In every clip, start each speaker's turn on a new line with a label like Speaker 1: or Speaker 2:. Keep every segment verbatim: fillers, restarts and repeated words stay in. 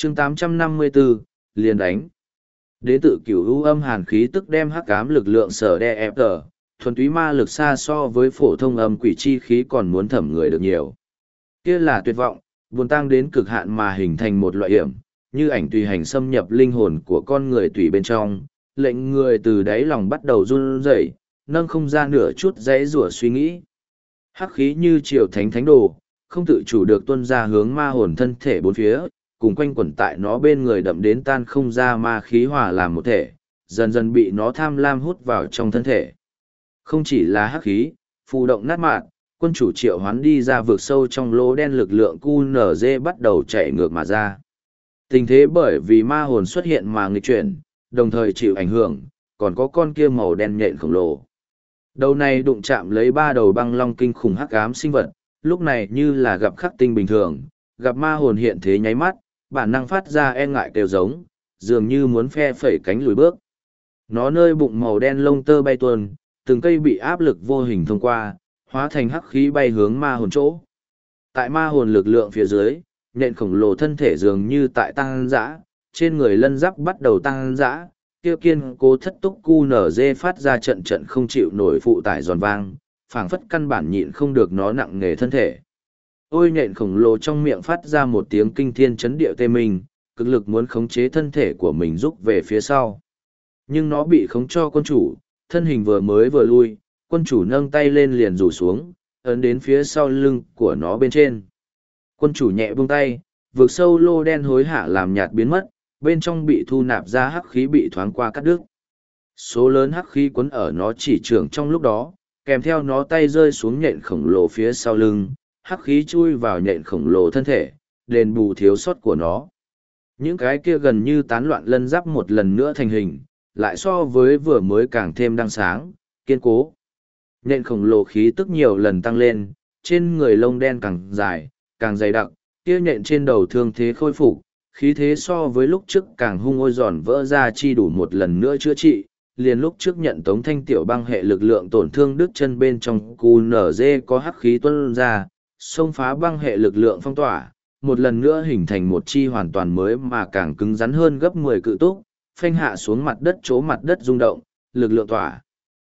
Speaker 1: chương tám trăm năm mươi bốn, liền đánh. Đến tự cửu u âm hàn khí tức đem hắc ám lực lượng sở đe ép tờ, thuần túy ma lực xa so với phổ thông âm quỷ chi khí còn muốn thẩm người được nhiều. Kia là tuyệt vọng, buồn tăng đến cực hạn mà hình thành một loại hiểm, như ảnh tùy hành xâm nhập linh hồn của con người tùy bên trong, lệnh người từ đáy lòng bắt đầu run rẩy, nâng không ra nửa chút dãy rủa suy nghĩ. Hắc khí như triều thánh thánh đồ, không tự chủ được tuân ra hướng ma hồn thân thể bốn phía, cùng quanh quẩn tại nó bên người đậm đến tan không ra ma khí hòa làm một thể, dần dần bị nó tham lam hút vào trong thân thể. Không chỉ là hắc khí, phù động nát mạn, quân chủ triệu hoán đi ra vượt sâu trong lỗ đen lực lượng cu nở dê bắt đầu chạy ngược mà ra. Tình thế bởi vì ma hồn xuất hiện mà nghịch chuyển, đồng thời chịu ảnh hưởng, còn có con kia màu đen nhện khổng lồ. Đầu này đụng chạm lấy ba đầu băng long kinh khủng hắc ám sinh vật, lúc này như là gặp khắc tinh bình thường, gặp ma hồn hiện thế nháy mắt, bản năng phát ra e ngại kêu giống, dường như muốn phe phẩy cánh lùi bước. Nó nơi bụng màu đen lông tơ bay tuôn, từng cây bị áp lực vô hình thông qua, hóa thành hắc khí bay hướng ma hồn chỗ. Tại ma hồn lực lượng phía dưới, nhện khổng lồ thân thể dường như tại tăng dã, trên người lân giáp bắt đầu tăng dã, tiêu kiên cố thất túc cu nở dê phát ra trận trận không chịu nổi phụ tải giòn vang, phảng phất căn bản nhịn không được nó nặng nề thân thể. Ôi nhện khổng lồ trong miệng phát ra một tiếng kinh thiên chấn địa tê mình, cực lực muốn khống chế thân thể của mình rút về phía sau. Nhưng nó bị khống cho quân chủ, thân hình vừa mới vừa lui, quân chủ nâng tay lên liền rủ xuống, ấn đến phía sau lưng của nó bên trên. Quân chủ nhẹ buông tay, vượt sâu lô đen hối hả làm nhạt biến mất, bên trong bị thu nạp ra hắc khí bị thoáng qua cắt đứt. Số lớn hắc khí quấn ở nó chỉ trưởng trong lúc đó, kèm theo nó tay rơi xuống nhện khổng lồ phía sau lưng, hắc khí chui vào nhện khổng lồ thân thể, đền bù thiếu sót của nó. Những cái kia gần như tán loạn lân giáp một lần nữa thành hình, lại so với vừa mới càng thêm đăng sáng, kiên cố. Nhện khổng lồ khí tức nhiều lần tăng lên, trên người lông đen càng dài, càng dày đặc, kia nhện trên đầu thương thế khôi phục, khí thế so với lúc trước càng hung ôi giòn vỡ ra chi đủ một lần nữa chữa trị. Liền lúc trước nhận tống thanh tiểu băng hệ lực lượng tổn thương đứt chân bên trong cu nở dê có hắc khí tuân ra, xông phá băng hệ lực lượng phong tỏa, một lần nữa hình thành một chi hoàn toàn mới mà càng cứng rắn hơn gấp mười cự túc, phanh hạ xuống mặt đất chỗ mặt đất rung động, lực lượng tỏa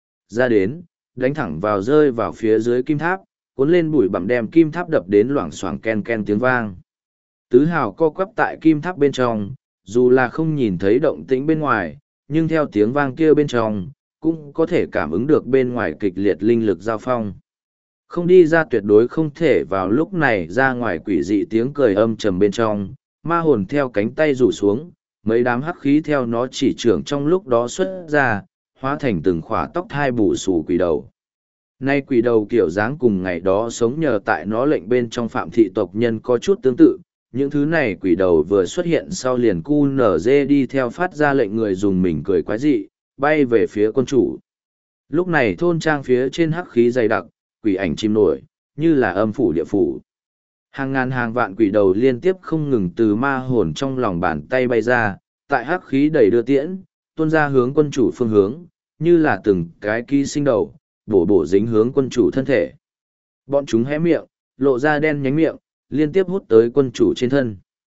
Speaker 1: ra đến, đánh thẳng vào rơi vào phía dưới kim tháp, cuốn lên bụi bặm đem kim tháp đập đến loảng xoảng ken ken tiếng vang. Tứ hào co quắp tại kim tháp bên trong, dù là không nhìn thấy động tĩnh bên ngoài, nhưng theo tiếng vang kia bên trong, cũng có thể cảm ứng được bên ngoài kịch liệt linh lực giao phong. Không đi ra tuyệt đối không thể vào lúc này ra ngoài quỷ dị tiếng cười âm trầm bên trong, ma hồn theo cánh tay rủ xuống, mấy đám hắc khí theo nó chỉ trưởng trong lúc đó xuất ra, hóa thành từng khỏa tóc thai bù xù quỷ đầu. Nay quỷ đầu kiểu dáng cùng ngày đó sống nhờ tại nó lệnh bên trong phạm thị tộc nhân có chút tương tự, những thứ này quỷ đầu vừa xuất hiện sau liền cu nở dê đi theo phát ra lệnh người dùng mình cười quái dị, bay về phía quân chủ. Lúc này thôn trang phía trên hắc khí dày đặc, quỷ ảnh chim nổi, như là âm phủ địa phủ. Hàng ngàn hàng vạn quỷ đầu liên tiếp không ngừng từ ma hồn trong lòng bàn tay bay ra, tại hắc khí đầy đưa tiễn, tuôn ra hướng quân chủ phương hướng, như là từng cái ký sinh đầu, bổ bổ dính hướng quân chủ thân thể. Bọn chúng hé miệng, lộ ra đen nhánh miệng, liên tiếp hút tới quân chủ trên thân.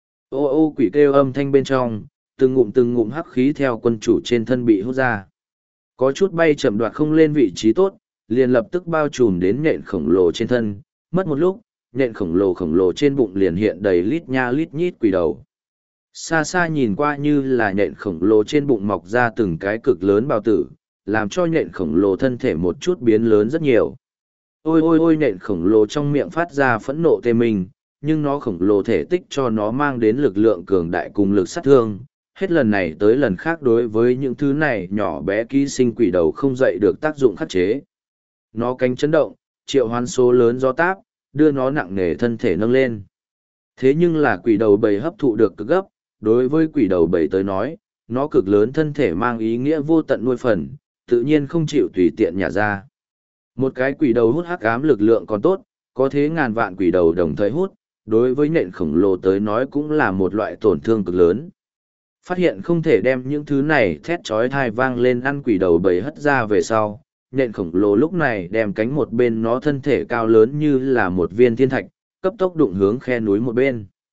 Speaker 1: Ô ô quỷ kêu âm thanh bên trong, từng ngụm từng ngụm hắc khí theo quân chủ trên thân bị hút ra. Có chút bay chậm đoạt không lên vị trí tốt, liền lập tức bao trùm đến nhện khổng lồ trên thân, mất một lúc, nhện khổng lồ khổng lồ trên bụng liền hiện đầy lít nha lít nhít quỷ đầu. Xa xa nhìn qua như là nhện khổng lồ trên bụng mọc ra từng cái cực lớn bào tử, làm cho nhện khổng lồ thân thể một chút biến lớn rất nhiều. Ôi ôi ôi nhện khổng lồ trong miệng phát ra phẫn nộ tê mình, nhưng nó khổng lồ thể tích cho nó mang đến lực lượng cường đại cùng lực sát thương. Hết lần này tới lần khác đối với những thứ này nhỏ bé ký sinh quỷ đầu không dậy được tác dụng khắc chế. Nó cánh chấn động, triệu hoán số lớn gió táp, đưa nó nặng nề thân thể nâng lên. Thế nhưng là quỷ đầu bầy hấp thụ được cực gấp, đối với quỷ đầu bầy tới nói, nó cực lớn thân thể mang ý nghĩa vô tận nuôi phần, tự nhiên không chịu tùy tiện nhả ra. Một cái quỷ đầu hút hắc ám lực lượng còn tốt, có thế ngàn vạn quỷ đầu đồng thời hút, đối với nhện khổng lồ tới nói cũng là một loại tổn thương cực lớn. Phát hiện không thể đem những thứ này thét chói tai vang lên ăn quỷ đầu bầy hất ra về sau, nhện khổng lồ lúc này đem cánh một bên nó thân thể cao lớn như là một viên thiên thạch, cấp tốc đụng hướng khe núi một bên.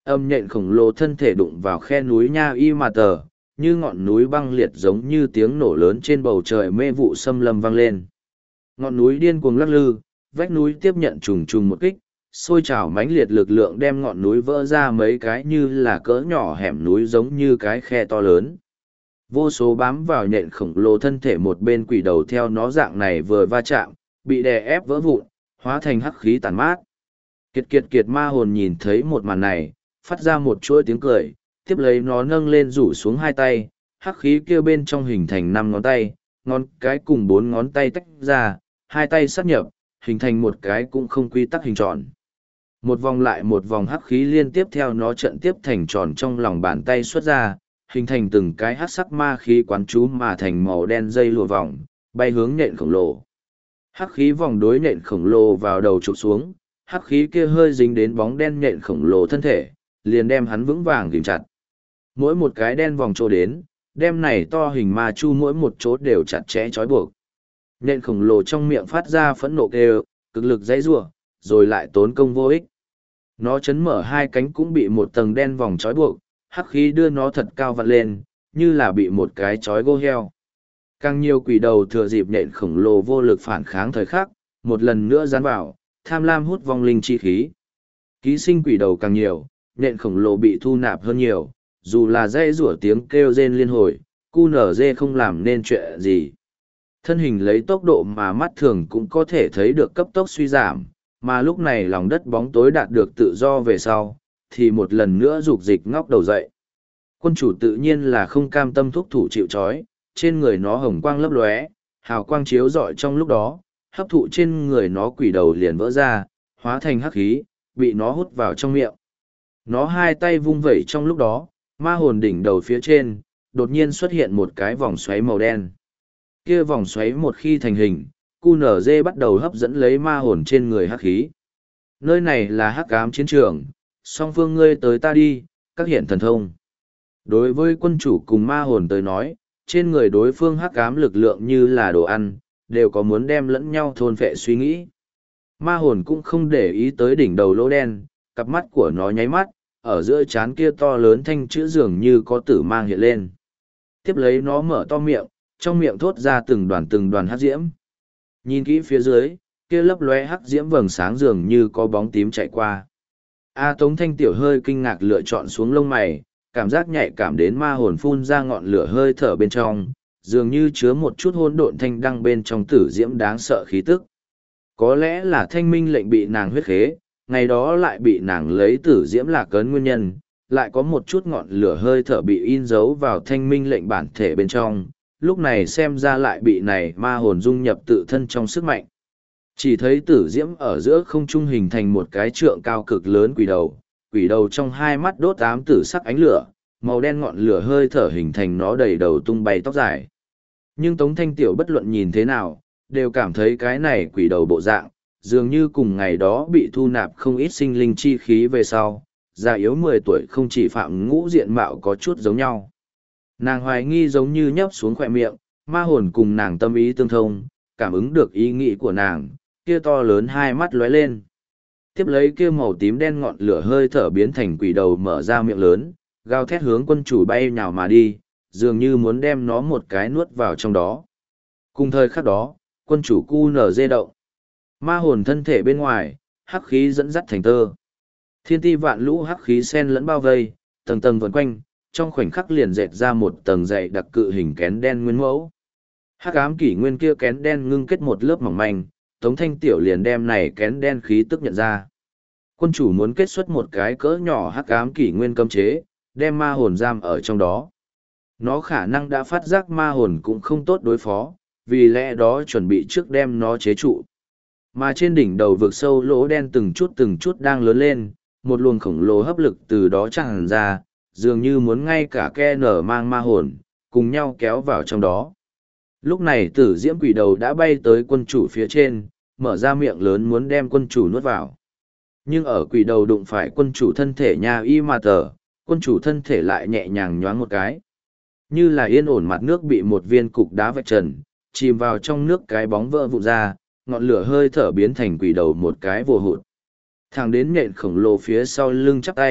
Speaker 1: Âm nhện khổng lồ thân thể đụng vào khe núi Nha Y Mà Tờ, như ngọn núi băng liệt giống như tiếng nổ lớn trên bầu trời mê vụ xâm lâm vang lên. Ngọn núi điên cuồng lắc lư, vách núi tiếp nhận trùng trùng một kích, sôi trào mãnh liệt lực lượng đem ngọn núi vỡ ra mấy cái như là cỡ nhỏ hẻm núi giống như cái khe to lớn. Vô số bám vào nhện khổng lồ thân thể một bên quỷ đầu theo nó dạng này vừa va chạm, bị đè ép vỡ vụn, hóa thành hắc khí tàn mát. Kiệt kiệt kiệt ma hồn nhìn thấy một màn này, phát ra một chuỗi tiếng cười, tiếp lấy nó nâng lên rủ xuống hai tay, hắc khí kia bên trong hình thành năm ngón tay, ngón cái cùng bốn ngón tay tách ra, hai tay sát nhập, hình thành một cái cũng không quy tắc hình tròn. Một vòng lại một vòng hắc khí liên tiếp theo nó trận tiếp thành tròn trong lòng bàn tay xuất ra, hình thành từng cái hắc sắc ma khí quán chú mà thành màu đen dây lùa vòng, bay hướng nện khổng lồ. Hắc khí vòng đối nện khổng lồ vào đầu trục xuống, hắc khí kia hơi dính đến bóng đen nện khổng lồ thân thể, liền đem hắn vững vàng ghim chặt. Mỗi một cái đen vòng chỗ đến, đem này to hình ma chu mỗi một chỗ đều chặt chẽ trói buộc. Nện khổng lồ trong miệng phát ra phẫn nộ kêu, cực lực dãy rủa, rồi lại tốn công vô ích. Nó chấn mở hai cánh cũng bị một tầng đen vòng trói buộc, hắc khí đưa nó thật cao vặn lên, như là bị một cái trói gô heo. Càng nhiều quỷ đầu thừa dịp nện khổng lồ vô lực phản kháng thời khắc, một lần nữa dán vào, tham lam hút vong linh chi khí. Ký sinh quỷ đầu càng nhiều, nện khổng lồ bị thu nạp hơn nhiều, dù là dây rủa tiếng kêu rên liên hồi, cu nở dê không làm nên chuyện gì. Thân hình lấy tốc độ mà mắt thường cũng có thể thấy được cấp tốc suy giảm, mà lúc này lòng đất bóng tối đạt được tự do về sau, thì một lần nữa rục dịch ngóc đầu dậy. Quân chủ tự nhiên là không cam tâm thúc thủ chịu trói, trên người nó hồng quang lấp lóe, hào quang chiếu rọi trong lúc đó, hấp thụ trên người nó quỷ đầu liền vỡ ra, hóa thành hắc khí, bị nó hút vào trong miệng. Nó hai tay vung vẩy trong lúc đó, ma hồn đỉnh đầu phía trên, đột nhiên xuất hiện một cái vòng xoáy màu đen. Kia vòng xoáy một khi thành hình, cu nở dê bắt đầu hấp dẫn lấy ma hồn trên người hắc khí. Nơi này là hắc ám chiến trường, song phương ngươi tới ta đi, các hiện thần thông. Đối với quân chủ cùng ma hồn tới nói, trên người đối phương hắc ám lực lượng như là đồ ăn, đều có muốn đem lẫn nhau thôn phệ suy nghĩ. Ma hồn cũng không để ý tới đỉnh đầu lỗ đen, cặp mắt của nó nháy mắt, ở giữa trán kia to lớn thanh chữ dường như có tử mang hiện lên. Tiếp lấy nó mở to miệng, trong miệng thốt ra từng đoàn từng đoàn hắc diễm. Nhìn kỹ phía dưới, kia lấp lóe hắc diễm vầng sáng dường như có bóng tím chạy qua. A Tống Thanh Tiểu hơi kinh ngạc lựa chọn xuống lông mày, cảm giác nhạy cảm đến ma hồn phun ra ngọn lửa hơi thở bên trong, dường như chứa một chút hỗn độn thanh đăng bên trong tử diễm đáng sợ khí tức. Có lẽ là thanh minh lệnh bị nàng huyết khế, ngày đó lại bị nàng lấy tử diễm là cấn nguyên nhân, lại có một chút ngọn lửa hơi thở bị in dấu vào thanh minh lệnh bản thể bên trong, lúc này xem ra lại bị này ma hồn dung nhập tự thân trong sức mạnh. Chỉ thấy tử diễm ở giữa không trung hình thành một cái trượng cao cực lớn quỷ đầu, quỷ đầu trong hai mắt đốt ám tử sắc ánh lửa, màu đen ngọn lửa hơi thở hình thành nó đầy đầu tung bay tóc dài. Nhưng Tống Thanh Tiểu bất luận nhìn thế nào, đều cảm thấy cái này quỷ đầu bộ dạng, dường như cùng ngày đó bị thu nạp không ít sinh linh chi khí về sau, già yếu mười tuổi không chỉ phạm ngũ diện mạo có chút giống nhau. Nàng hoài nghi giống như nhấp xuống khỏe miệng, ma hồn cùng nàng tâm ý tương thông, cảm ứng được ý nghĩ của nàng, kia to lớn hai mắt lóe lên. Tiếp lấy kia màu tím đen ngọn lửa hơi thở biến thành quỷ đầu mở ra miệng lớn, gào thét hướng quân chủ bay nhào mà đi, dường như muốn đem nó một cái nuốt vào trong đó. Cùng thời khắc đó, quân chủ cu nở dê động. Ma hồn thân thể bên ngoài, hắc khí dẫn dắt thành tơ. Thiên ti vạn lũ hắc khí sen lẫn bao vây, tầng tầng vần quanh, trong khoảnh khắc liền dệt ra một tầng dày đặc cự hình kén đen nguyên mẫu. Hắc ám kỷ nguyên kia kén đen ngưng kết một lớp mỏng manh, Tống Thanh Tiểu liền đem này kén đen khí tức nhận ra. Quân chủ muốn kết xuất một cái cỡ nhỏ hắc ám kỷ nguyên cấm chế, đem ma hồn giam ở trong đó. Nó khả năng đã phát giác ma hồn cũng không tốt đối phó, vì lẽ đó chuẩn bị trước đem nó chế trụ. Mà trên đỉnh đầu vực sâu lỗ đen từng chút từng chút đang lớn lên, một luồng khổng lồ hấp lực từ đó tràn ra, dường như muốn ngay cả ke nở mang ma hồn, cùng nhau kéo vào trong đó. Lúc này tử diễm quỷ đầu đã bay tới quân chủ phía trên, mở ra miệng lớn muốn đem quân chủ nuốt vào. Nhưng ở quỷ đầu đụng phải quân chủ thân thể Nha Y Mà Tờ, quân chủ thân thể lại nhẹ nhàng nhoáng một cái. Như là yên ổn mặt nước bị một viên cục đá vạch trần, chìm vào trong nước cái bóng vỡ vụn ra, ngọn lửa hơi thở biến thành quỷ đầu một cái vồ hụt. Thẳng đến nhện khổng lồ phía sau lưng chắp tay,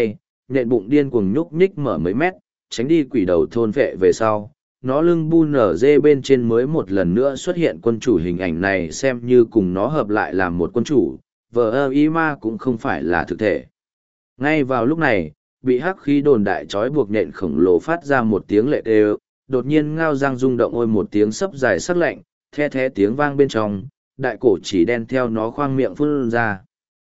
Speaker 1: nhện bụng điên cuồng nhúc nhích mở mấy mét, tránh đi quỷ đầu thôn vệ về sau. Nó lưng bu nở dê bên trên mới một lần nữa xuất hiện quân chủ hình ảnh này xem như cùng nó hợp lại làm một quân chủ, vờ ơ y ma cũng không phải là thực thể. Ngay vào lúc này, bị hắc khí đồn đại trói buộc nhện khổng lồ phát ra một tiếng lệ đều, đột nhiên ngao răng rung động ôi một tiếng sấp dài sắc lạnh, the thé tiếng vang bên trong, đại cổ chỉ đen theo nó khoang miệng phun ra.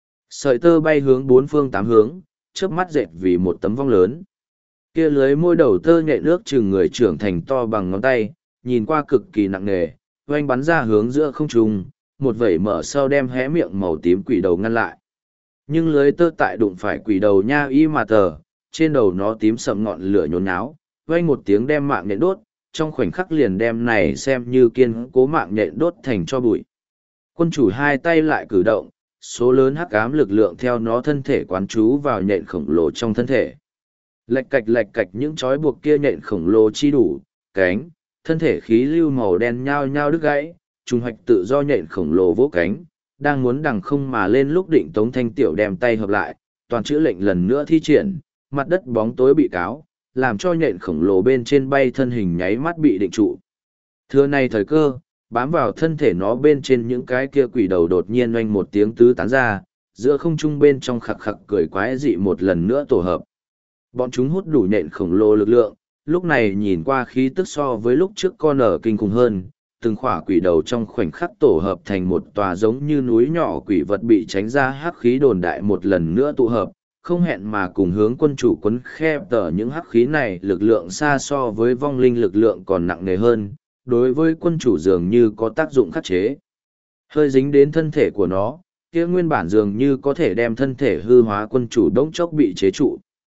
Speaker 1: Sợi tơ bay hướng bốn phương tám hướng, chớp mắt dệt vì một tấm vong lớn. Kia lưới môi đầu tơ nhện nước chừng người trưởng thành to bằng ngón tay, nhìn qua cực kỳ nặng nề, oanh bắn ra hướng giữa không trung, một vẩy mở sau đem hé miệng màu tím quỷ đầu ngăn lại. Nhưng lưới tơ tại đụng phải quỷ đầu nha y mà tờ, trên đầu nó tím sậm ngọn lửa nhốn nháo, oanh một tiếng đem mạng nhện đốt, trong khoảnh khắc liền đem này xem như kiên cố mạng nhện đốt thành cho bụi. Quân chủ hai tay lại cử động, số lớn hắc ám lực lượng theo nó thân thể quán trú vào nhện khổng lồ trong thân thể. Lạch cạch lạch cạch những trói buộc kia nhện khổng lồ chi đủ, cánh, thân thể khí lưu màu đen nhao nhao đứt gãy, trùng hoạch tự do nhện khổng lồ vỗ cánh, đang muốn đằng không mà lên lúc định Tống Thanh Tiểu đem tay hợp lại, toàn chữ lệnh lần nữa thi triển, mặt đất bóng tối bị cáo, làm cho nhện khổng lồ bên trên bay thân hình nháy mắt bị định trụ. Thưa này thời cơ, bám vào thân thể nó bên trên những cái kia quỷ đầu đột nhiên oanh một tiếng tứ tán ra, giữa không trung bên trong khặc khặc cười quái dị một lần nữa tổ hợp. Bọn chúng hút đủ nhện khổng lồ lực lượng, lúc này nhìn qua khí tức so với lúc trước con ở kinh khủng hơn, từng khỏa quỷ đầu trong khoảnh khắc tổ hợp thành một tòa giống như núi nhỏ quỷ vật bị tránh ra hắc khí đồn đại một lần nữa tụ hợp, không hẹn mà cùng hướng quân chủ quấn khép tờ những hắc khí này lực lượng xa so với vong linh lực lượng còn nặng nề hơn, đối với quân chủ dường như có tác dụng khắc chế. Hơi dính đến thân thể của nó, kia nguyên bản dường như có thể đem thân thể hư hóa quân chủ đống chốc bị chế trụ.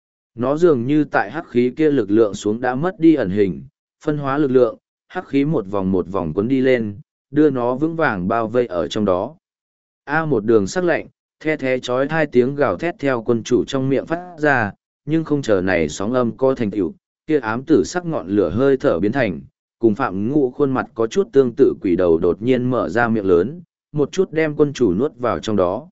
Speaker 1: Nó dường như tại hắc khí kia lực lượng xuống đã mất đi ẩn hình, phân hóa lực lượng, hắc khí một vòng một vòng cuốn đi lên, đưa nó vững vàng bao vây ở trong đó. A một đường sắc lạnh, the thé chói hai tiếng gào thét theo quân chủ trong miệng phát ra, nhưng không chờ này sóng âm co thành tựu, kia ám tử sắc ngọn lửa hơi thở biến thành, cùng Phạm Ngũ khuôn mặt có chút tương tự quỷ đầu đột nhiên mở ra miệng lớn, một chút đem quân chủ nuốt vào trong đó.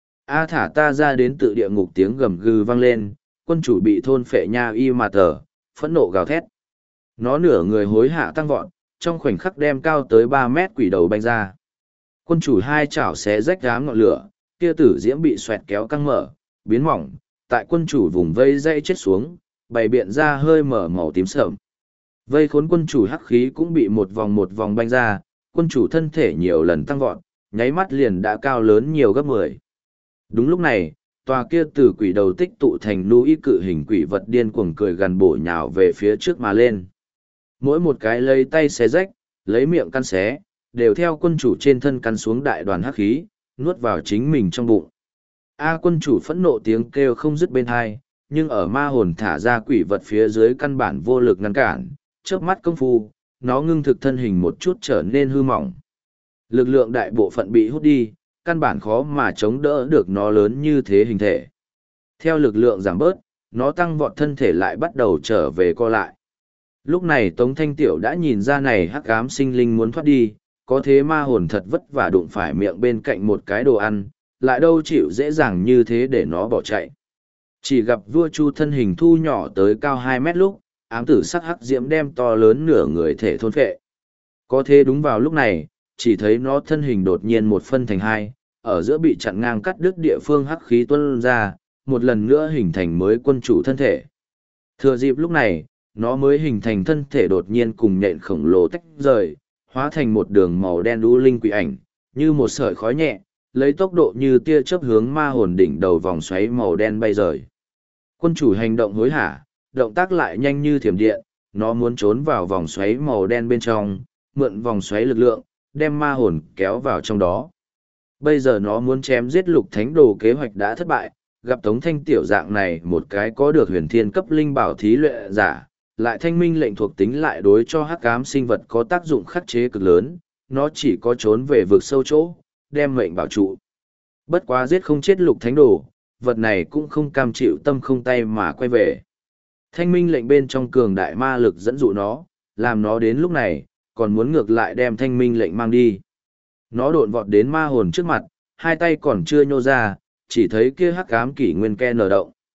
Speaker 1: A thả ta ra đến tự địa ngục tiếng gầm gừ vang lên, quân chủ bị thôn phệ nha y mà tờ, phẫn nộ gào thét. Nó nửa người hối hạ tăng vọt, trong khoảnh khắc đem cao tới ba mét quỷ đầu banh ra. Quân chủ hai chảo xé rách ám ngọn lửa, kia tử diễm bị xoẹt kéo căng mở, biến mỏng, tại quân chủ vùng vây dây chết xuống, bày biện ra hơi mở màu tím sợm. Vây khốn quân chủ hắc khí cũng bị một vòng một vòng banh ra, quân chủ thân thể nhiều lần tăng vọt, nháy mắt liền đã cao lớn nhiều gấp mười. Đúng lúc này, tòa kia từ quỷ đầu tích tụ thành núi cự hình quỷ vật điên cuồng cười gần bổ nhào về phía trước mà lên. Mỗi một cái lấy tay xé rách, lấy miệng căn xé, đều theo quân chủ trên thân căn xuống đại đoàn hắc khí, nuốt vào chính mình trong bụng. A quân chủ phẫn nộ tiếng kêu không dứt bên hai, nhưng ở ma hồn thả ra quỷ vật phía dưới căn bản vô lực ngăn cản, chớp mắt công phu, nó ngưng thực thân hình một chút trở nên hư mỏng. Lực lượng đại bộ phận bị hút đi, căn bản khó mà chống đỡ được nó lớn như thế hình thể. Theo lực lượng giảm bớt, nó tăng vọt thân thể lại bắt đầu trở về co lại. Lúc này Tống Thanh Tiểu đã nhìn ra này hắc ám sinh linh muốn thoát đi, có thế ma hồn thật vất vả đụng phải miệng bên cạnh một cái đồ ăn, lại đâu chịu dễ dàng như thế để nó bỏ chạy. Chỉ gặp vua Chu thân hình thu nhỏ tới cao hai mét lúc, ám tử sắc hắc diễm đem to lớn nửa người thể thôn phệ. Có thế đúng vào lúc này, chỉ thấy nó thân hình đột nhiên một phân thành hai, ở giữa bị chặn ngang cắt đứt địa phương hắc khí tuôn ra, một lần nữa hình thành mới quân chủ thân thể. Thừa dịp lúc này, nó mới hình thành thân thể đột nhiên cùng nhện khổng lồ tách rời, hóa thành một đường màu đen đu linh quỷ ảnh, như một sợi khói nhẹ, lấy tốc độ như tia chớp hướng ma hồn đỉnh đầu vòng xoáy màu đen bay rời. Quân chủ hành động hối hả, động tác lại nhanh như thiểm điện, nó muốn trốn vào vòng xoáy màu đen bên trong, mượn vòng xoáy lực lượng, đem ma hồn kéo vào trong đó. Bây giờ nó muốn chém giết lục thánh đồ kế hoạch đã thất bại, gặp Tống Thanh Tiểu dạng này một cái có được huyền thiên cấp linh bảo thí luyện giả, lại thanh minh lệnh thuộc tính lại đối cho hắc ám sinh vật có tác dụng khắc chế cực lớn, nó chỉ có trốn về vực sâu chỗ, đem mệnh bảo trụ. Bất quá giết không chết lục thánh đồ, vật này cũng không cam chịu tâm không tay mà quay về. Thanh minh lệnh bên trong cường đại ma lực dẫn dụ nó, làm nó đến lúc này, còn muốn ngược lại đem thanh minh lệnh mang đi. Nó độn vọt đến ma hồn trước mặt, hai tay còn chưa nhô ra, chỉ thấy kia hắc ám kỷ nguyên ke nở động.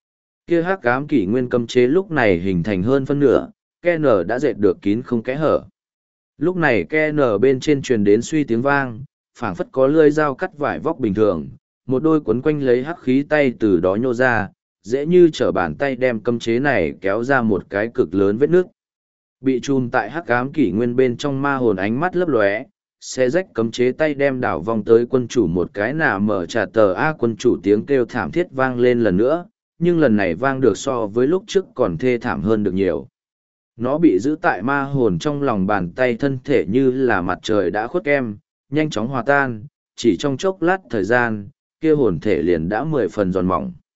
Speaker 1: Kia hắc ám kỷ nguyên cấm chế lúc này hình thành hơn phân nửa, ke nở đã dệt được kín không kẽ hở. Lúc này ke nở bên trên truyền đến suy tiếng vang, phảng phất có lưỡi dao cắt vải vóc bình thường, một đôi quấn quanh lấy hắc khí tay từ đó nhô ra, dễ như trở bàn tay đem cấm chế này kéo ra một cái cực lớn vết nước. Bị chùm tại hắc ám kỷ nguyên bên trong ma hồn ánh mắt lấp lóe, xe rách cấm chế tay đem đảo vòng tới quân chủ một cái nà mở trả tờ A quân chủ tiếng kêu thảm thiết vang lên lần nữa, nhưng lần này vang được so với lúc trước còn thê thảm hơn được nhiều. Nó bị giữ tại ma hồn trong lòng bàn tay, thân thể như là mặt trời đã khuất kem, nhanh chóng hòa tan, chỉ trong chốc lát thời gian, kia hồn thể liền đã mười phần giòn mỏng.